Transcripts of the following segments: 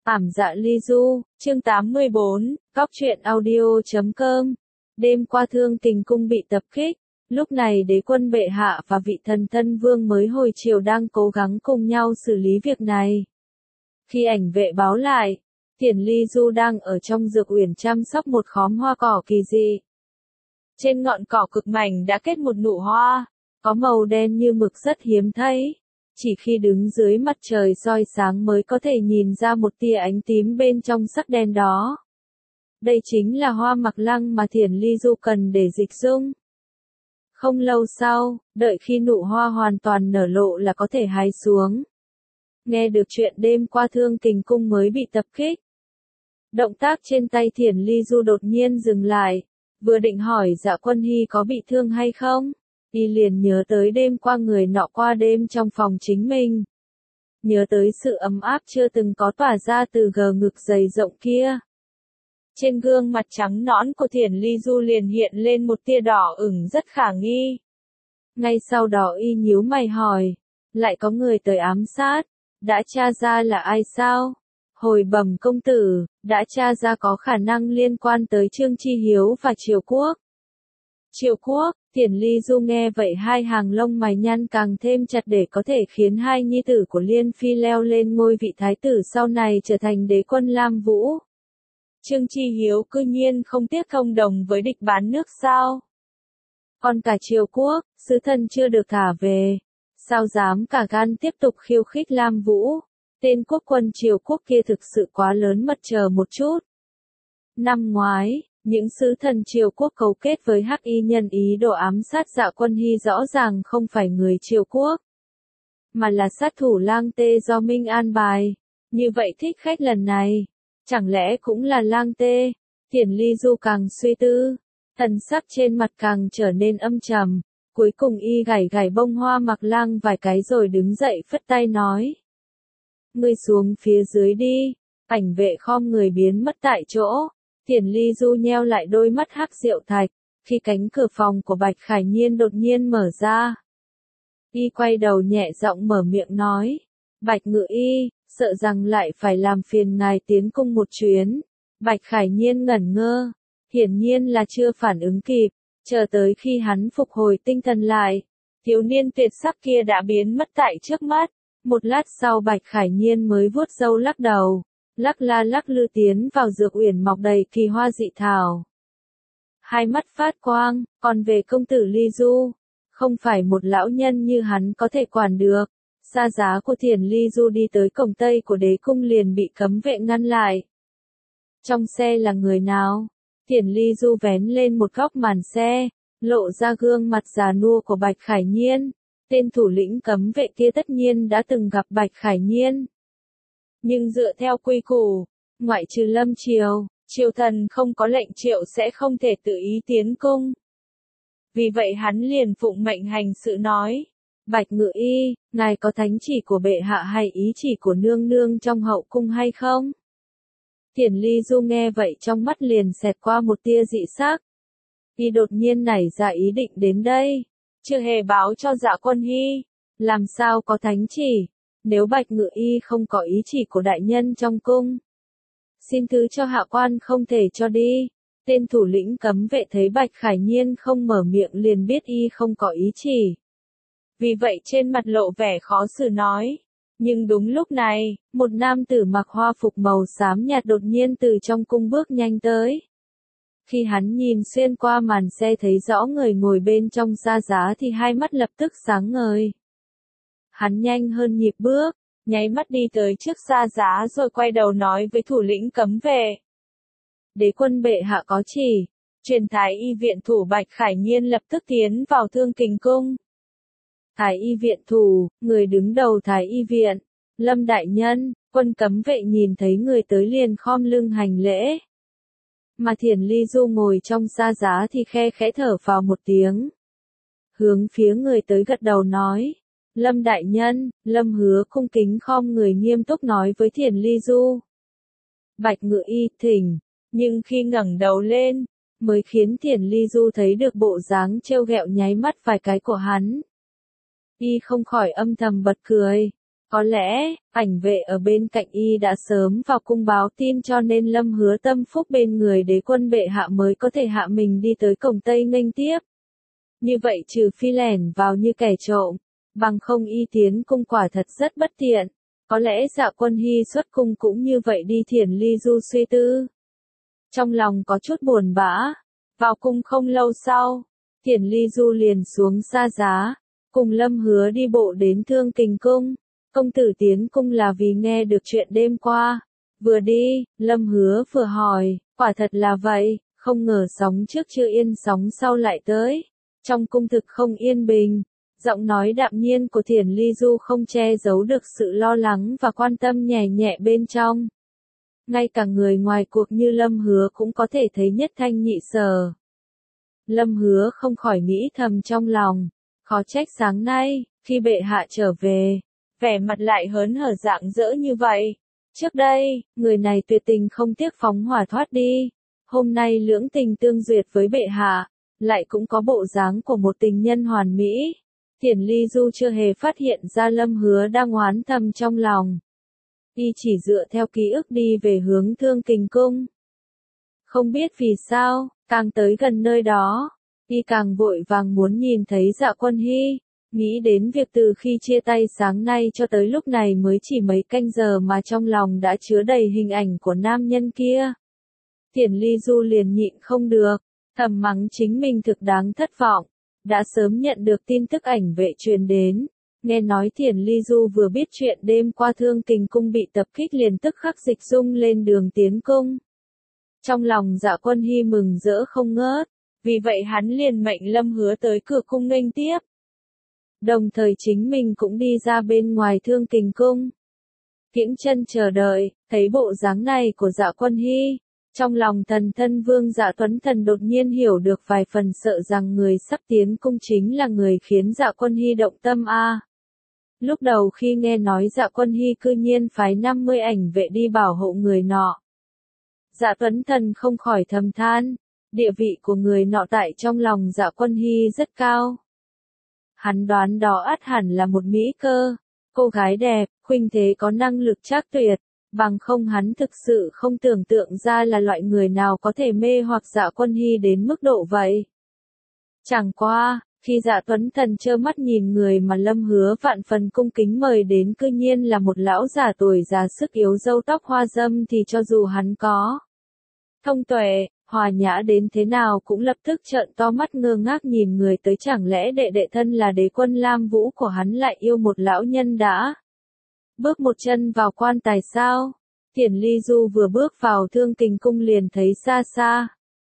Ảm dạ ly du, chương 84, Cóc truyện audio.com. Đêm qua Thương Kình cung bị tập kích, lúc này đế quân bệ hạ và vị thần Tân Vương mới hồi chiều đang cố gắng cùng nhau xử lý việc này. Khi ảnh vệ báo lại, Thiển Ly Du đang ở trong dược uyển chăm sóc một khóm hoa cỏ kỳ dị. Trên ngọn cỏ cực mảnh đã kết một nụ hoa, có màu đen như mực rất hiếm thấy. Chỉ khi đứng dưới mặt trời soi sáng mới có thể nhìn ra một tia ánh tím bên trong sắc đen đó. Đây chính là hoa mạc lăng mà Thiển Ly Du cần để dịch dung. Không lâu sau, đợi khi nụ hoa hoàn toàn nở lộ là có thể hái xuống. Nghe được chuyện đêm qua Thương Kình cung mới bị tập kích. Động tác trên tay Thiển Ly Du đột nhiên dừng lại, vừa định hỏi Dạ Quân Hy có bị thương hay không. Y liền nhớ tới đêm qua người nọ qua đêm trong phòng chính mình. Nhớ tới sự ấm áp chưa từng có tỏa ra từ gờ ngực dày rộng kia. Trên gương mặt trắng nõn của Thiển Ly Du liền hiện lên một tia đỏ ửng rất khả nghi. Ngay sau đó y nhíu mày hỏi, lại có người tới ám sát, đã tra ra là ai sao? Hồi bẩm công tử, đã tra ra có khả năng liên quan tới Trương Chi Hiếu và Triều Quốc. Triều Quốc, Thiển Ly Du nghe vậy hai hàng lông mày nhăn càng thêm chặt để có thể khiến hai nhi tử của Liên Phi leo lên ngôi vị thái tử sau này trở thành đế quân Lam Vũ. Trương Chi Hiếu cư nhiên không tiếc thông đồng với địch bán nước sao? Còn cả Triều Quốc, sứ thần chưa được thả về, sao dám cả gan tiếp tục khiêu khích Lam Vũ? Tên quốc quân Triều Quốc kia thực sự quá lớn mật, chờ một chút. Năm ngoái, những sứ thần Triều Quốc cấu kết với Hắc Y nhân ý đồ ám sát Dạ Quân Hy rõ ràng không phải người Triều Quốc, mà là sát thủ Lang Tê do Minh an bài. Như vậy thích khách lần này, chẳng lẽ cũng là Lang Tê? Thiển Ly Du càng suy tư, thần sắc trên mặt càng trở nên âm trầm. Cuối cùng y gảy gảy bông hoa mạc lăng vài cái rồi đứng dậy phất tay nói. Ngươi xuống phía dưới đi. Ảnh vệ khom người biến mất tại chỗ. Thiển Ly Du nheo lại đôi mắt hắc diệu thạch, khi cánh cửa phòng của Bạch Khải Nhiên đột nhiên mở ra. Y quay đầu nhẹ giọng mở miệng nói, Bạch Ngự Y, sợ rằng lại phải làm phiền ngài tiến cung một chuyến. Bạch Khải Nhiên ngẩn ngơ, hiển nhiên là chưa phản ứng kịp, chờ tới khi hắn phục hồi tinh thần lại, thiếu niên tuyệt sắc kia đã biến mất tại trước mắt. Một lát sau Bạch Khải Nhiên mới vuốt râu lắc đầu. Lắc la lắc lư tiến vào dược uyển mọc đầy kỳ hoa dị thảo. Hai mắt phát quang, còn về công tử Ly Du, không phải một lão nhân như hắn có thể quản được. Xa giá của Thiển Ly Du đi tới cổng tây của đế cung liền bị cấm vệ ngăn lại. Trong xe là người nào? Thiển Ly Du vén lên một góc màn xe, lộ ra gương mặt già nua của Bạch Khải Nhiên. Tên thủ lĩnh cấm vệ kia tất nhiên đã từng gặp Bạch Khải Nhiên. Nhưng dựa theo quy củ, ngoại trừ Lâm Triều, triều thần không có lệnh triệu sẽ không thể tự ý tiến cung. Vì vậy hắn liền phụng mệnh hành sự nói, Bạch Ngự Y, ngài có thánh chỉ của bệ hạ hay ý chỉ của nương nương trong hậu cung hay không? Thiển Ly Du nghe vậy trong mắt liền xẹt qua một tia dị sắc. Y đột nhiên nảy ra ý định đến đây, chưa hề báo cho Dạ Quân Hy, làm sao có thánh chỉ? Nếu Bạch Ngự Y không có ý chỉ của đại nhân trong cung, xin thứ cho hạ quan không thể cho đi. Tên thủ lĩnh cấm vệ thấy Bạch Khải Nhiên không mở miệng liền biết y không có ý chỉ. Vì vậy trên mặt lộ vẻ khó xử nói. Nhưng đúng lúc này, một nam tử mặc hoa phục màu xám nhạt đột nhiên từ trong cung bước nhanh tới. Khi hắn nhìn xuyên qua màn xe thấy rõ người ngồi bên trong xa giá thì hai mắt lập tức sáng ngời. Hắn nhanh hơn nhịp bước, nháy mắt đi tới trước xa giá rồi quay đầu nói với thủ lĩnh cấm vệ. Đế quân bệ hạ có chỉ, truyền Thái Y viện thủ Bạch Khải Nhiên lập tức tiến vào Thương Kình cung. Thái Y viện thủ, người đứng đầu Thái Y viện, Lâm đại nhân. Quân cấm vệ nhìn thấy người tới liền khom lưng hành lễ. Mà Thiển Ly Du ngồi trong xa giá thì khe khẽ thở phào một tiếng. Hướng phía người tới gật đầu nói. Lâm đại nhân. Lâm Hứa cung kính khom người nghiêm túc nói với Thiển Ly Du. Bạch Ngự Y thỉnh. Nhưng khi ngẩng đầu lên, mới khiến Thiển Ly Du thấy được bộ dáng trêu ghẹo nháy mắt vài cái của hắn. Y không khỏi âm thầm bật cười. Có lẽ, ảnh vệ ở bên cạnh y đã sớm vào cung báo tin cho nên Lâm Hứa tâm phúc bên người đế quân bệ hạ mới có thể hạ mình đi tới cổng Tây nghênh tiếp. Như vậy trừ phi lẻn vào như kẻ trộm, bằng không y tiến cung quả thật rất bất tiện. Có lẽ Dạ Quân Hy xuất cung cũng như vậy đi. Thiển Ly Du suy tư. Trong lòng có chút buồn bã. Vào cung không lâu sau, Thiển Ly Du liền xuống xa giá, cùng Lâm Hứa đi bộ đến Thương Kình cung. Công tử tiến cung là vì nghe được chuyện đêm qua. Vừa đi, Lâm Hứa vừa hỏi, quả thật là vậy, không ngờ sóng trước chưa yên sóng sau lại tới. Trong cung thực không yên bình. Giọng nói đạm nhiên của Thiển Ly Du không che giấu được sự lo lắng và quan tâm nhẹ nhẹ bên trong. Ngay cả người ngoài cuộc như Lâm Hứa cũng có thể thấy nhất thanh nhị sở. Lâm Hứa không khỏi nghĩ thầm trong lòng, khó trách sáng nay, khi bệ hạ trở về, vẻ mặt lại hớn hở rạng rỡ như vậy. Trước đây, người này tuyệt tình không tiếc phóng hỏa thoát đi. Hôm nay lưỡng tình tương duyệt với bệ hạ, lại cũng có bộ dáng của một tình nhân hoàn mỹ. Thiển Ly Du chưa hề phát hiện ra Lâm Hứa đang oán thầm trong lòng. Y chỉ dựa theo ký ức đi về hướng Thương Kình cung. Không biết vì sao, càng tới gần nơi đó, y càng vội vàng muốn nhìn thấy Dạ Quân Hy. Nghĩ đến việc từ khi chia tay sáng nay cho tới lúc này mới chỉ mấy canh giờ mà trong lòng đã chứa đầy hình ảnh của nam nhân kia. Thiển Ly Du liền nhịn không được, thầm mắng chính mình thực đáng thất vọng. Đã sớm nhận được tin tức ảnh vệ truyền đến, nghe nói Thiển Ly Du vừa biết chuyện đêm qua Thương Kình cung bị tập kích liền tức khắc dịch dung lên đường tiến cung. Trong lòng Dạ Quân Hy mừng rỡ không ngớt, vì vậy hắn liền mệnh Lâm Hứa tới cửa cung nghênh tiếp. Đồng thời chính mình cũng đi ra bên ngoài Thương Kình cung. Kiễng chân chờ đợi, thấy bộ dáng này của Dạ Quân Hy. Trong lòng thần thân vương Dạ Tuấn Thần đột nhiên hiểu được vài phần, sợ rằng người sắp tiến cung chính là người khiến Dạ Quân Hy động tâm a. Lúc đầu khi nghe nói Dạ Quân Hy cư nhiên phái 50 ảnh vệ đi bảo hộ người nọ, Dạ Tuấn Thần không khỏi thầm than, địa vị của người nọ tại trong lòng Dạ Quân Hy rất cao. Hắn đoán đó ắt hẳn là một mỹ cơ, cô gái đẹp, khuynh thế có năng lực trác tuyệt. Bằng không hắn thực sự không tưởng tượng ra là loại người nào có thể mê hoặc Dạ Quân Hy đến mức độ vậy. Chẳng qua, khi Dạ Tuấn Thần trơ mắt nhìn người mà Lâm Hứa vạn phần cung kính mời đến cư nhiên là một lão già tuổi già sức yếu râu tóc hoa râm thì cho dù hắn có thông tuệ, hòa nhã đến thế nào cũng lập tức trợn to mắt ngơ ngác nhìn người tới, chẳng lẽ đệ đệ thân là đế quân Lam Vũ của hắn lại yêu một lão nhân đã bước một chân vào quan tài sao? Thiển Ly Du vừa bước vào Thương Kình cung liền thấy xa xa.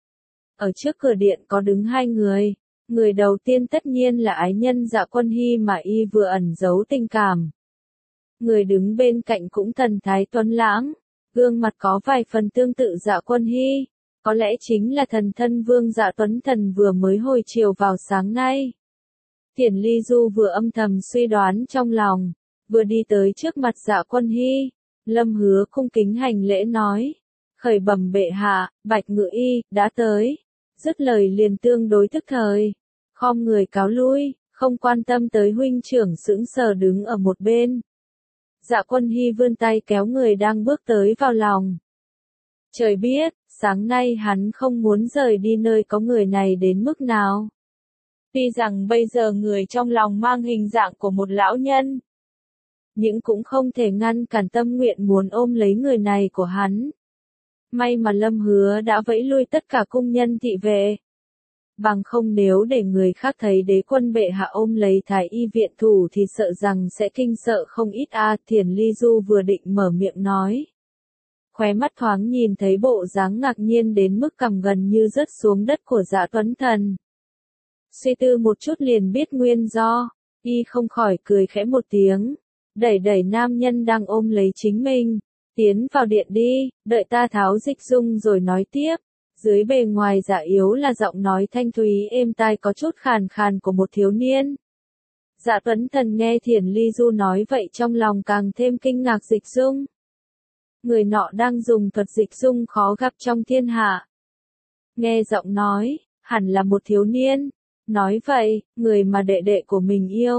Ở trước cửa điện có đứng hai người. Người đầu tiên tất nhiên là ái nhân Dạ Quân Hy mà y vừa ẩn giấu tình cảm. Người đứng bên cạnh cũng thần thái tuấn lãng, gương mặt có vài phần tương tự Dạ Quân Hy. Có lẽ chính là thần thân vương Dạ Tuấn Thần vừa mới hồi chiều vào sáng nay. Thiển Ly Du vừa âm thầm suy đoán trong lòng. Vừa đi tới trước mặt Dạ Quân Hy, Lâm Hứa cung kính hành lễ nói, khởi bẩm bệ hạ, Bạch Ngự Y đã tới. Dứt lời liền tương đối tức thời, khom người cáo lui, không quan tâm tới huynh trưởng sững sờ đứng ở một bên. Dạ Quân Hy vươn tay kéo người đang bước tới vào lòng. Trời biết, sáng nay hắn không muốn rời đi nơi có người này đến mức nào. Tuy rằng bây giờ người trong lòng mang hình dạng của một lão nhân, nhưng cũng không thể ngăn cản tâm nguyện muốn ôm lấy người này của hắn. May mà Lâm Hứa đã vẫy lui tất cả cung nhân thị vệ. Bằng không nếu để người khác thấy đế quân bệ hạ ôm lấy thái y viện thủ thì sợ rằng sẽ kinh sợ không ít a. Thiển Ly Du vừa định mở miệng nói, khóe mắt thoáng nhìn thấy bộ dáng ngạc nhiên đến mức cằm gần như rớt xuống đất của Dạ Tuấn Thần. Suy tư một chút liền biết nguyên do, y không khỏi cười khẽ một tiếng, đẩy đẩy nam nhân đang ôm lấy chính mình, tiến vào điện đi, đợi ta tháo dịch dung rồi nói tiếp. Dưới bề ngoài giả yếu là giọng nói thanh thúy êm tai có chút khàn khàn của một thiếu niên. Dạ Tuấn Thần nghe Thiển Ly Du nói vậy trong lòng càng thêm kinh ngạc. Dịch dung. Người nọ đang dùng thuật dịch dung khó gặp trong thiên hạ. Nghe giọng nói, hẳn là một thiếu niên. Nói vậy, người mà đệ đệ của mình yêu,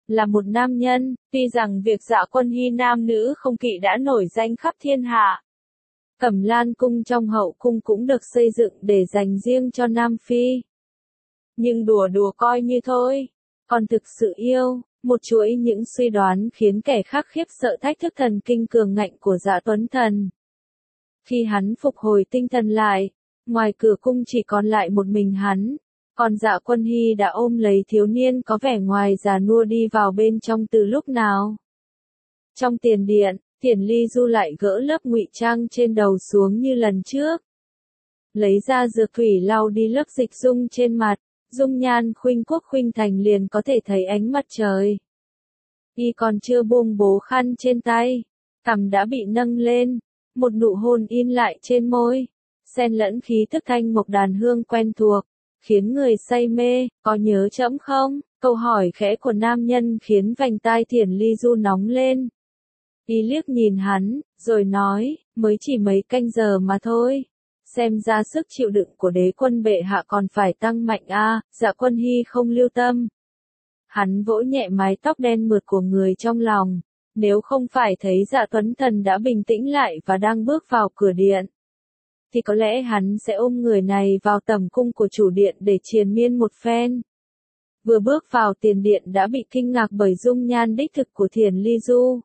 là một nam nhân, tuy rằng việc Dạ Quân Hy nam nữ không kỵ đã nổi danh khắp thiên hạ. Cẩm Lan cung trong hậu cung cũng được xây dựng để dành riêng cho Nam Phi. Nhưng đùa đùa coi như thôi, còn thực sự yêu, một chuỗi những suy đoán khiến kẻ khác khiếp sợ thách thức thần kinh cường ngạnh của Dạ Tuấn Thần. Khi hắn phục hồi tinh thần lại, ngoài cửa cung chỉ còn lại một mình hắn, còn Dạ Quân Hy đã ôm lấy thiếu niên có vẻ ngoài già nua đi vào bên trong từ lúc nào. Trong tiền điện, Thiển Ly Du lại gỡ lớp ngụy trang trên đầu xuống như lần trước. Lấy ra dược thủy lau đi lớp dịch dung trên mặt, dung nhan khuynh quốc khuynh thành liền có thể thấy ánh mặt trời. Y còn chưa buông bố khăn trên tay, cằm đã bị nâng lên, một nụ hôn in lại trên môi, xen lẫn khí thức thanh mộc đàn hương quen thuộc, khiến người say mê. Có nhớ trẫm không? Câu hỏi khẽ của nam nhân khiến vành tai Thiển Ly Du nóng lên. Y liếc nhìn hắn, rồi nói, mới chỉ mấy canh giờ mà thôi. Xem ra sức chịu đựng của đế quân bệ hạ còn phải tăng mạnh a. Dạ Quân Hy không lưu tâm. Hắn vỗ nhẹ mái tóc đen mượt của người trong lòng. Nếu không phải thấy Dạ Tuấn Thần đã bình tĩnh lại và đang bước vào cửa điện, thì có lẽ hắn sẽ ôm người này vào tầm cung của chủ điện để triền miên một phen. Vừa bước vào tiền điện đã bị kinh ngạc bởi dung nhan đích thực của Thiển Ly Du.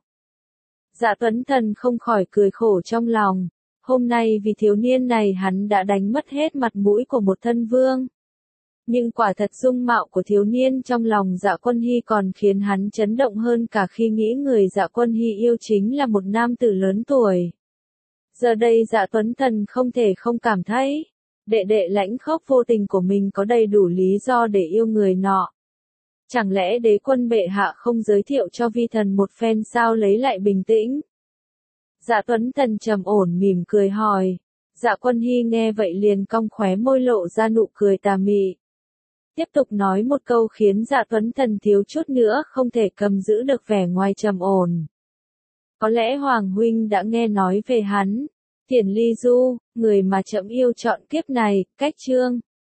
Dạ Tuấn Thần không khỏi cười khổ trong lòng. Hôm nay vì thiếu niên này hắn đã đánh mất hết mặt mũi của một thân vương. Nhưng quả thật dung mạo của thiếu niên trong lòng Dạ Quân Hy còn khiến hắn chấn động hơn cả khi nghĩ người Dạ Quân Hy yêu chính là một nam tử lớn tuổi. Giờ đây Dạ Tuấn Thần không thể không cảm thấy, đệ đệ lãnh khốc vô tình của mình có đầy đủ lý do để yêu người nọ. Chẳng lẽ đế quân bệ hạ không giới thiệu cho vi thần một phen sao lấy lại bình tĩnh? Dạ Tuấn Thần trầm ổn mỉm cười hỏi. Dạ Quân Hy nghe vậy liền cong khóe môi lộ ra nụ cười tà mị. Tiếp tục nói một câu khiến Dạ Tuấn Thần thiếu chút nữa không thể cầm giữ được vẻ ngoài trầm ổn. Có lẽ Hoàng huynh đã nghe nói về hắn, Thiển Ly Du, người mà trẫm yêu trọn kiếp này, cách chương.